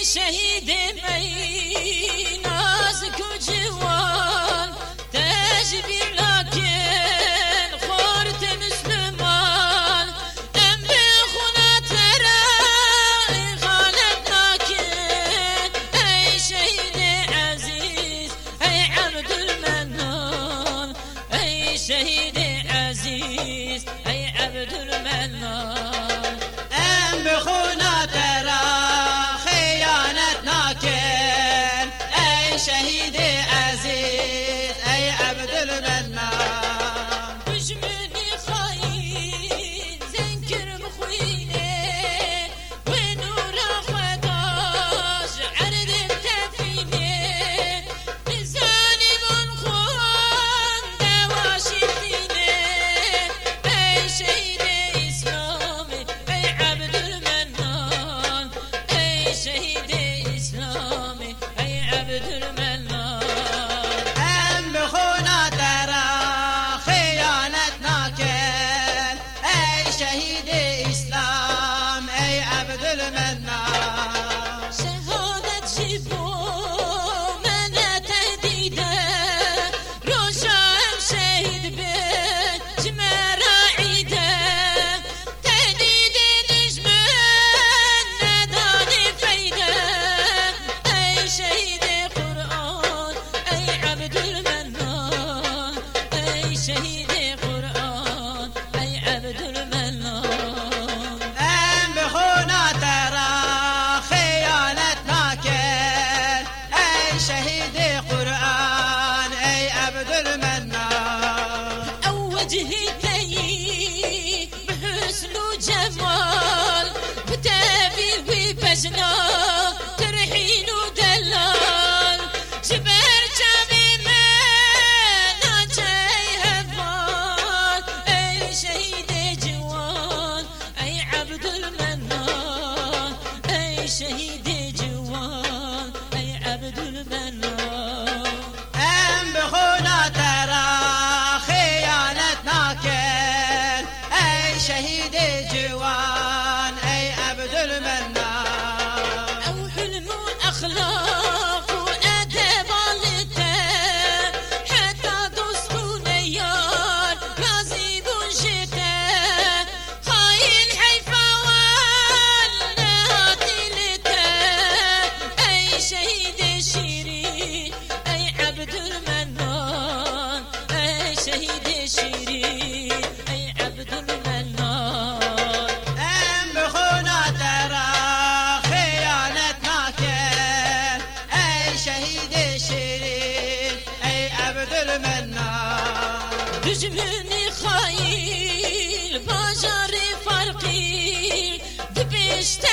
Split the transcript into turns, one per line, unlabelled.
شهیدم ای نازک و جوان تجبیر لکن خورت مسلمان ام بخونت را غالب لکن ای شهید عزیز ای عبدالمنان ای شهید عزیز ای عبدالمنان
ام بخونت را خیانت نکن ای شهید عزیز ای عبدالمنان
دشمنی خاین زنکر بخوینه و نور خداش عرض تفینه ظالمون خون دواشتینه ای شهید اسلامی ای عبدالمنان ای شهید اسلامی ای عبدالمنان
ام بخونت را خیانت نکن ای شهید اسلام ای عبدالمنان
شهادت جبو من تهدیده روشم شهید به جمراعیده تهدید دشمن ندانی فیده ای شهید قرآن ای عبدالمنان ای شهید قرآن ای عبدالمنان
ام بخونت را خیانت نکن ای شهید قرآن ای عبدالمنان
او وجهتي بحسن وجمال بتابي وبجنا ترحين ودلال جبر جامي ما جاي هفال اي شهيد جوان اي عبد المنان اي شهيد جوان اي عبد المنان
ام بخونت را خیانت نکن ای شهید جوان ای عبدالمنان
أو حلم أخلاق وأدب والدته حتى دوستون يار غازي بوجته خاين حيفا والنهاتلته أي شهيد شيرين أي عبد المنان أي شهيد شيرين أي عبد المنان
ام بخونت را خیانت نکن ای شهید شیرین ای عبدالمنان
دشمنی خایل باجار فرقی دبشت